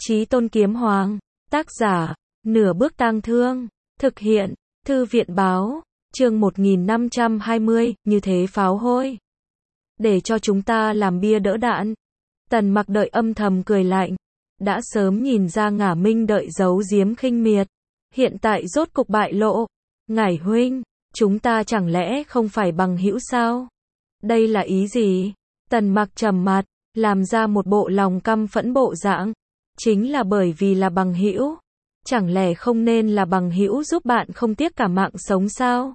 Chí Tôn Kiếm Hoàng, tác giả, Nửa Bước Tang Thương, thực hiện, Thư viện báo, chương 1520, như thế pháo hôi. Để cho chúng ta làm bia đỡ đạn. Tần Mặc đợi âm thầm cười lạnh, đã sớm nhìn ra Ngả Minh đợi giấu giếm khinh miệt, hiện tại rốt cục bại lộ. Ngải huynh, chúng ta chẳng lẽ không phải bằng hữu sao? Đây là ý gì? Tần Mặc trầm mặt, làm ra một bộ lòng căm phẫn bộ dạng. Chính là bởi vì là bằng hữu. Chẳng lẽ không nên là bằng hữu giúp bạn không tiếc cả mạng sống sao?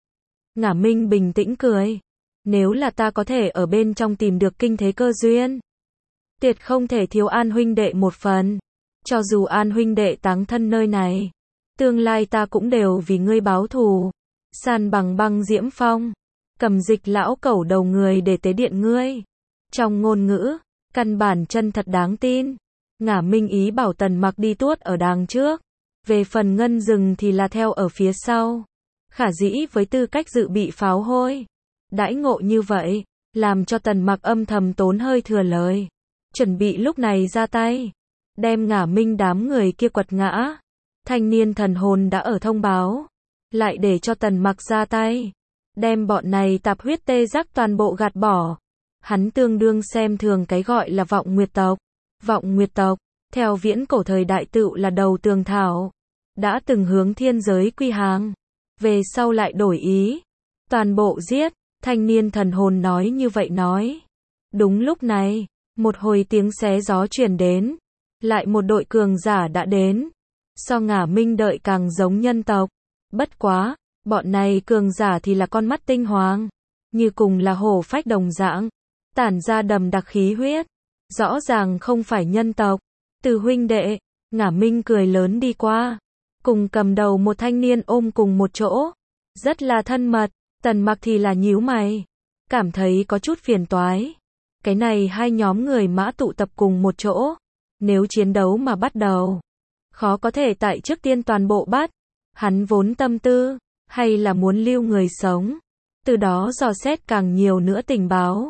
Ngả Minh bình tĩnh cười. Nếu là ta có thể ở bên trong tìm được kinh thế cơ duyên, tuyệt không thể thiếu An huynh đệ một phần. Cho dù An huynh đệ táng thân nơi này, tương lai ta cũng đều vì ngươi báo thù. San bằng băng diễm phong, cầm dịch lão cẩu đầu người để tế điện ngươi. Trong ngôn ngữ, căn bản chân thật đáng tin. Ngả Minh ý bảo Tần Mặc đi tuốt ở đằng trước, về phần Ngân Dừng thì là theo ở phía sau. Khả dĩ với tư cách dự bị pháo hôi, đãi ngộ như vậy, làm cho Tần Mặc âm thầm tốn hơi thừa lời, chuẩn bị lúc này ra tay, đem Ngả Minh đám người kia quật ngã. Thanh niên thần hồn đã ở thông báo, lại để cho Tần Mặc ra tay, đem bọn này tạp huyết tê giác toàn bộ gạt bỏ. Hắn tương đương xem thường cái gọi là vọng nguyệt tộc. Vọng nguyệt tộc, theo viễn cổ thời đại tựu là đầu tường thảo, đã từng hướng thiên giới quy hàng, về sau lại đổi ý, toàn bộ giết. Thanh niên thần hồn nói như vậy nói. Đúng lúc này, một hồi tiếng xé gió truyền đến, lại một đội cường giả đã đến, so Ngả Minh đợi càng giống nhân tộc. Bất quá, bọn này cường giả thì là con mắt tinh hoàng, như cùng là hổ phách đồng dạng, tản ra đầm đặc khí huyết. Rõ ràng không phải nhân tộc. Từ huynh đệ, Ngả Minh cười lớn đi qua, cùng cầm đầu một thanh niên ôm cùng một chỗ, rất là thân mật. Tần Mặc thì là nhíu mày, cảm thấy có chút phiền toái. Cái này hai nhóm người mã tụ tập cùng một chỗ, nếu chiến đấu mà bắt đầu, khó có thể tại trước tiên toàn bộ bắt. Hắn vốn tâm tư, hay là muốn lưu người sống, từ đó dò xét càng nhiều nữa tình báo.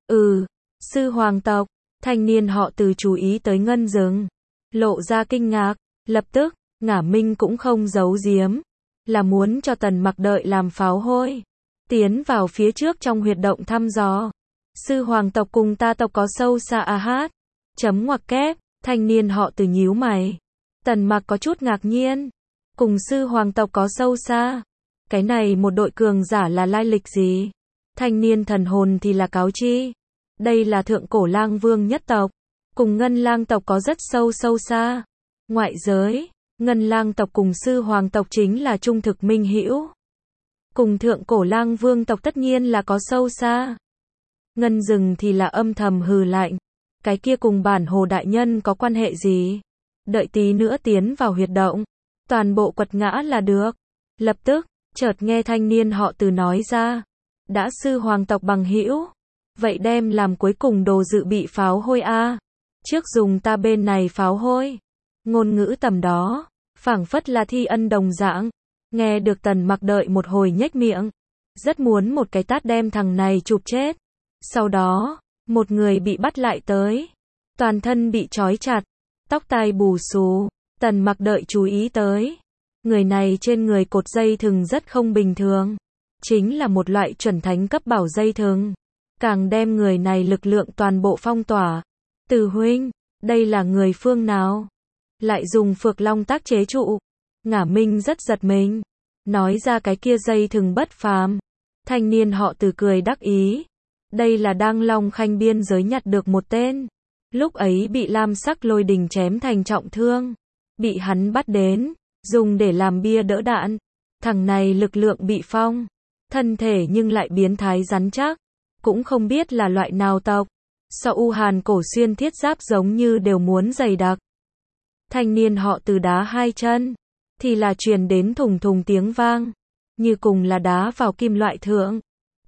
Sư hoàng tộc. Thanh niên họ Từ chú ý tới Ngân Dừng, lộ ra kinh ngạc. Lập tức, Ngả Minh cũng không giấu giếm, là muốn cho Tần Mặc đợi làm pháo hôi, tiến vào phía trước trong huyệt động thăm dò. Sư hoàng tộc cùng ta tộc có sâu xa à hát? Chấm ngoặc kép. Thanh niên họ Từ nhíu mày. Tần Mặc có chút ngạc nhiên. Cùng sư hoàng tộc có sâu xa? Cái này một đội cường giả là lai lịch gì? Thanh niên thần hồn thì là cáo chi. Đây là thượng cổ lang vương nhất tộc, cùng Ngân lang tộc có rất sâu xa. Ngoại giới, Ngân lang tộc cùng sư hoàng tộc chính là trung thực minh hữu. Cùng thượng cổ lang vương tộc tất nhiên là có sâu xa. Ngân Dừng thì là âm thầm hừ lạnh. Cái kia cùng bản hồ đại nhân có quan hệ gì? Đợi tí nữa tiến vào huyệt động, toàn bộ quật ngã là được. Lập tức, chợt nghe thanh niên họ Từ nói ra. Đã sư hoàng tộc bằng hữu, vậy đem làm cuối cùng đồ dự bị pháo hôi a. Trước dùng ta bên này pháo hôi. Ngôn ngữ tầm đó, phảng phất là thi ân đồng dạng. Nghe được Tần Mặc đợi một hồi nhếch miệng, rất muốn một cái tát đem thằng này chụp chết. Sau đó, một người bị bắt lại tới, toàn thân bị trói chặt, tóc tai bù xù. Tần Mặc đợi chú ý tới, người này trên người cột dây thừng rất không bình thường, chính là một loại chuẩn thánh cấp bảo dây thừng. Càng đem người này lực lượng toàn bộ phong tỏa. Từ huynh, đây là người phương nào? Lại dùng phược long tác chế trụ. Ngả Minh rất giật mình, nói ra cái kia dây thừng bất phàm. Thanh niên họ Từ cười đắc ý. Đây là đang Long Khanh biên giới nhặt được một tên. Lúc ấy bị lam sắc lôi đình chém thành trọng thương, bị hắn bắt đến, dùng để làm bia đỡ đạn. Thằng này lực lượng bị phong, thân thể nhưng lại biến thái rắn chắc. Cũng không biết là loại nào tộc. So U Hàn cổ xuyên thiết giáp giống như đều muốn dày đặc. Thanh niên họ Từ đá hai chân, thì là truyền đến thùng thùng tiếng vang, như cùng là đá vào kim loại thượng.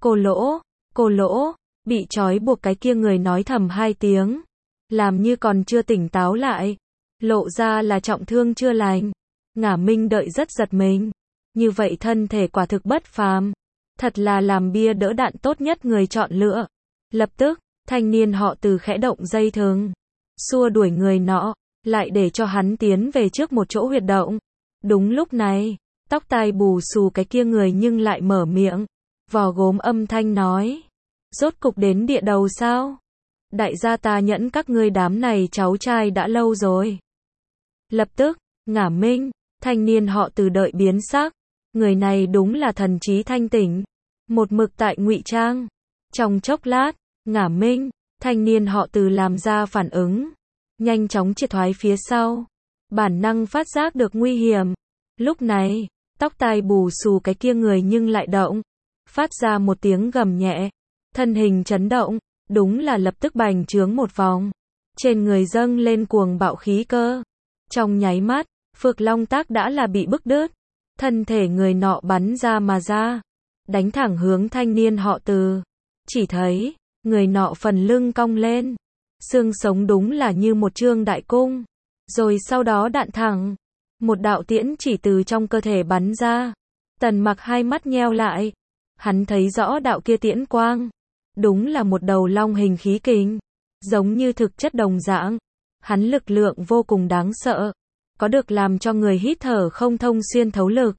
Cô lỗ, bị trói buộc cái kia người nói thầm hai tiếng, làm như còn chưa tỉnh táo lại, lộ ra là trọng thương chưa lành. Ngả Minh đợi rất giật mình, như vậy thân thể quả thực bất phàm. Thật là làm bia đỡ đạn tốt nhất người chọn lựa. Lập tức, thanh niên họ Từ khẽ động dây thừng, xua đuổi người nọ. lại để cho hắn tiến về trước một chỗ huyệt động. Đúng lúc này, tóc tai bù xù cái kia người nhưng lại mở miệng, vò gốm âm thanh nói. Rốt cục đến địa đầu sao? Đại gia ta nhẫn các ngươi đám này cháu trai đã lâu rồi. Lập tức, Ngả Minh, thanh niên họ Từ đợi biến sắc. Người này đúng là thần trí thanh tỉnh, một mực tại ngụy trang. Trong chốc lát, Ngả Minh, thanh niên họ Từ làm ra phản ứng, nhanh chóng triệt thoái phía sau, bản năng phát giác được nguy hiểm. Lúc này, tóc tai bù xù cái kia người nhưng lại động, phát ra một tiếng gầm nhẹ, thân hình chấn động, đúng là lập tức bành trướng một vòng, trên người dâng lên cuồng bạo khí cơ. Trong nháy mắt, Phược Long Tác đã là bị bức đứt, thân thể người nọ bắn ra mà ra, đánh thẳng hướng thanh niên họ Từ. Chỉ thấy, người nọ phần lưng cong lên, xương sống đúng là như một trương đại cung, rồi sau đó đạn thẳng, một đạo tiễn chỉ từ trong cơ thể bắn ra. Tần Mặc hai mắt nheo lại, hắn thấy rõ đạo kia tiễn quang, đúng là một đầu long hình khí kình, giống như thực chất đồng dạng. Hắn lực lượng vô cùng đáng sợ, có được làm cho người hít thở không thông xuyên thấu lực.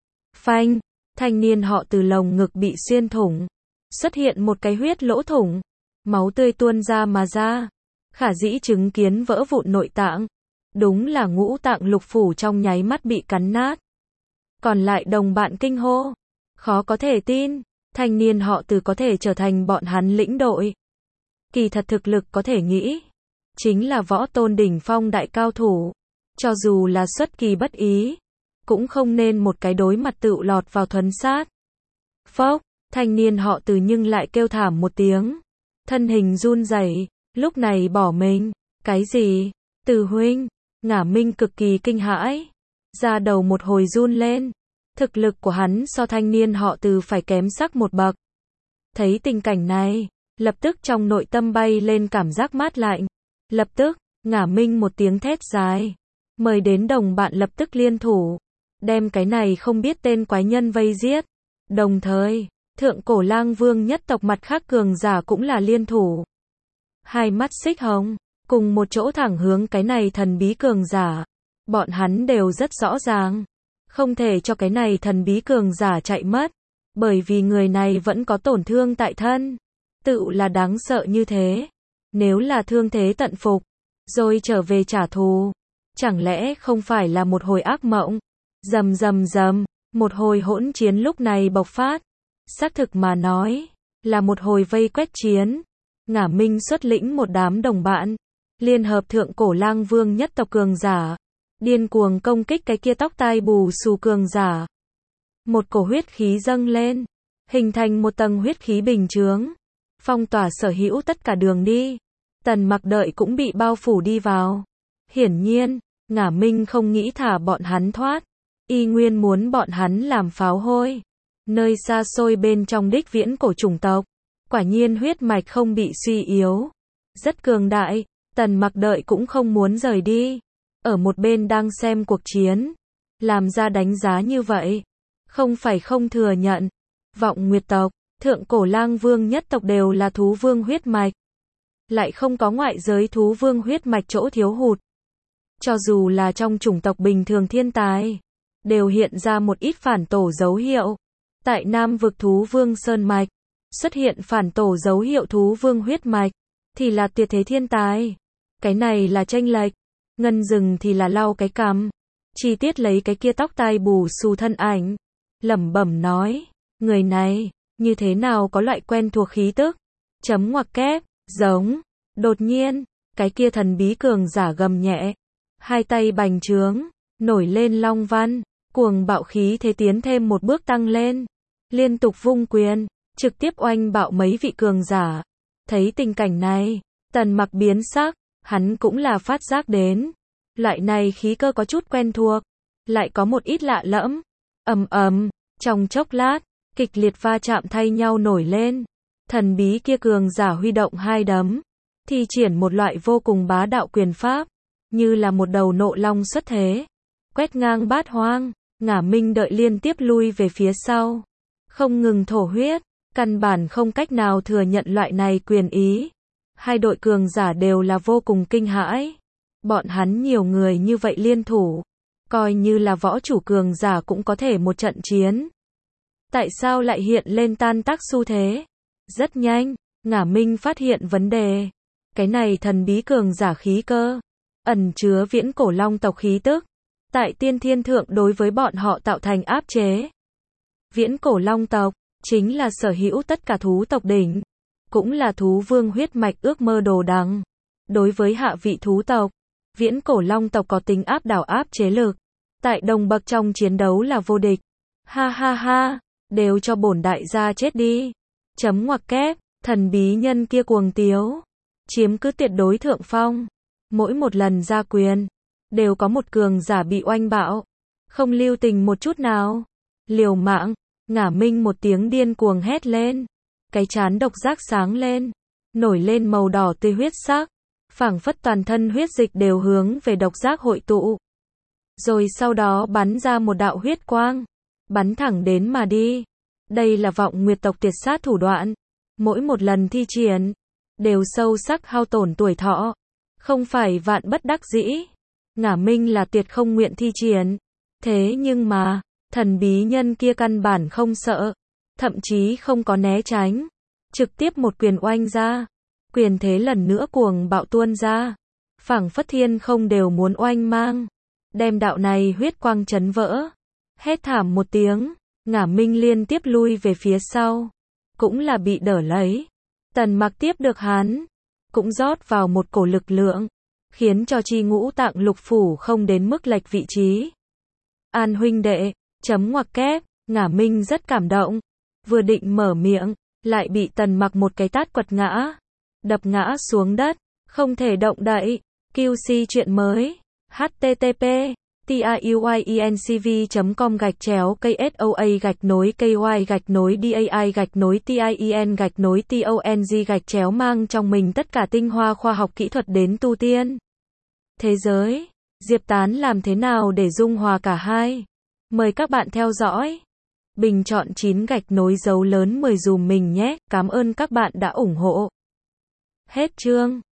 Phanh, thanh niên họ Từ lồng ngực bị xuyên thủng, xuất hiện một cái huyết lỗ thủng, máu tươi tuôn ra mà ra. Khả dĩ chứng kiến vỡ vụn nội tạng, đúng là ngũ tạng lục phủ trong nháy mắt bị cắn nát. Còn lại đồng bạn kinh hô, khó có thể tin, thanh niên họ Từ có thể trở thành bọn hắn lĩnh đội. Kỳ thật thực lực có thể nghĩ, chính là võ tôn đỉnh phong đại cao thủ, cho dù là xuất kỳ bất ý, cũng không nên một cái đối mặt tựu lọt vào thuấn sát. Phốc, thanh niên họ Từ nhưng lại kêu thảm một tiếng, thân hình run rẩy, lúc này bỏ mình. Cái gì? Từ huynh? Ngả Minh cực kỳ kinh hãi, da đầu một hồi run lên. Thực lực của hắn so thanh niên họ Từ phải kém sắc một bậc. Thấy tình cảnh này, lập tức trong nội tâm bay lên cảm giác mát lạnh. Lập tức, Ngả Minh một tiếng thét dài, mời đến đồng bạn lập tức liên thủ, đem cái này không biết tên quái nhân vây giết. Đồng thời, Thượng Cổ Lang Vương nhất tộc mặt khác cường giả cũng là liên thủ. Hai mắt xích hồng, cùng một chỗ thẳng hướng cái này thần bí cường giả. Bọn hắn đều rất rõ ràng, không thể cho cái này thần bí cường giả chạy mất, bởi vì người này vẫn có tổn thương tại thân. Tựu là đáng sợ như thế. Nếu là thương thế tận phục, rồi trở về trả thù, chẳng lẽ không phải là một hồi ác mộng? Rầm rầm rầm, một hồi hỗn chiến lúc này bộc phát. Xác thực mà nói, là một hồi vây quét chiến. Ngả Minh xuất lĩnh một đám đồng bạn, liên hợp Thượng Cổ Lang Vương nhất tộc cường giả, điên cuồng công kích cái kia tóc tai bù xù cường giả. Một cổ huyết khí dâng lên, hình thành một tầng huyết khí bình chướng, phong tỏa sở hữu tất cả đường đi. Tần Mặc đợi cũng bị bao phủ đi vào. Hiển nhiên, Ngả Minh không nghĩ thả bọn hắn thoát, y nguyên muốn bọn hắn làm pháo hôi. Nơi xa xôi bên trong đích viễn cổ chủng tộc, quả nhiên huyết mạch không bị suy yếu, rất cường đại. Tần Mặc đợi cũng không muốn rời đi, ở một bên đang xem cuộc chiến, làm ra đánh giá như vậy, không phải không thừa nhận. Vọng Nguyệt tộc, Thượng Cổ Lang Vương nhất tộc đều là thú vương huyết mạch, lại không có ngoại giới thú vương huyết mạch chỗ thiếu hụt. Cho dù là trong chủng tộc bình thường thiên tài, đều hiện ra một ít phản tổ dấu hiệu. Tại Nam vực thú vương sơn mạch, xuất hiện phản tổ dấu hiệu thú vương huyết mạch, thì là tuyệt thế thiên tài. Cái này là chênh lệch. Ngân Dừng thì là lau cái cằm, chi tiết lấy cái kia tóc tai bù xù thân ảnh, lẩm bẩm nói, người này, như thế nào có loại quen thuộc khí tức. Chấm ngoặc kép, giống. Đột nhiên, cái kia thần bí cường giả gầm nhẹ, hai tay bành trướng, nổi lên long văn, cuồng bạo khí thế tiến thêm một bước tăng lên, liên tục vung quyền, trực tiếp oanh bạo mấy vị cường giả. Thấy tình cảnh này, Tần Mặc biến sắc, hắn cũng là phát giác đến, loại này khí cơ có chút quen thuộc, lại có một ít lạ lẫm. Ầm ầm, trong chốc lát, kịch liệt va chạm thay nhau nổi lên. Thần bí kia cường giả huy động hai đấm, thi triển một loại vô cùng bá đạo quyền pháp, như là một đầu nộ long xuất thế, quét ngang bát hoang. Ngả Minh đợi liên tiếp lui về phía sau, không ngừng thổ huyết, căn bản không cách nào thừa nhận loại này quyền ý. Hai đội cường giả đều là vô cùng kinh hãi. Bọn hắn nhiều người như vậy liên thủ, coi như là võ chủ cường giả cũng có thể một trận chiến. Tại sao lại hiện lên tan tác xu thế? Rất nhanh, Ngả Minh phát hiện vấn đề. Cái này thần bí cường giả khí cơ, ẩn chứa viễn cổ long tộc khí tức, tại tiên thiên thượng đối với bọn họ tạo thành áp chế. Viễn cổ long tộc, chính là sở hữu tất cả thú tộc đỉnh, cũng là thú vương huyết mạch ước mơ đồ đằng. Đối với hạ vị thú tộc, viễn cổ long tộc có tính áp đảo áp chế lực. Tại đồng bậc trong chiến đấu là vô địch. Ha ha ha, đều cho bổn đại gia chết đi. Chấm ngoặc kép, thần bí nhân kia cuồng tiếu, chiếm cứ tuyệt đối thượng phong. Mỗi một lần ra quyền, đều có một cường giả bị oanh bạo, không lưu tình một chút nào. Liều mạng, Ngả Minh một tiếng điên cuồng hét lên. Cái chán độc giác sáng lên, nổi lên màu đỏ tươi huyết sắc, phảng phất toàn thân huyết dịch đều hướng về độc giác hội tụ. Rồi sau đó bắn ra một đạo huyết quang, bắn thẳng đến mà đi. Đây là vọng nguyệt tộc tuyệt sát thủ đoạn. Mỗi một lần thi triển, đều sâu sắc hao tổn tuổi thọ. Không phải vạn bất đắc dĩ. Ngả Minh là tuyệt không nguyện thi triển. Thế nhưng mà, thần bí nhân kia căn bản không sợ. Thậm chí không có né tránh. Trực tiếp một quyền oanh ra. Quyền thế lần nữa cuồng bạo tuôn ra. Phảng phất thiên không đều muốn oanh mang. Đem đạo này huyết quang chấn vỡ. Hét thảm một tiếng, Ngả Minh liên tiếp lui về phía sau. Cũng là bị đỡ lấy. Tần Mặc tiếp được hắn, cũng rót vào một cổ lực lượng, khiến cho chi ngũ tạng lục phủ không đến mức lệch vị trí. An huynh đệ, chấm ngoặc kép, Ngả Minh rất cảm động. Vừa định mở miệng, lại bị Tần Mặc một cái tát quật ngã. Đập ngã xuống đất, không thể động đậy. QC chuyện mới. http://tiyuencv.com/KY-DAI-TIEN-TONG mang trong mình tất cả tinh hoa khoa học kỹ thuật đến tu tiên. Thế giới, Diệp Tán làm thế nào để dung hòa cả hai? Mời các bạn theo dõi. Bình chọn 9 gạch nối dấu lớn 10 dùm mình nhé. Cảm ơn các bạn đã ủng hộ. Hết chương.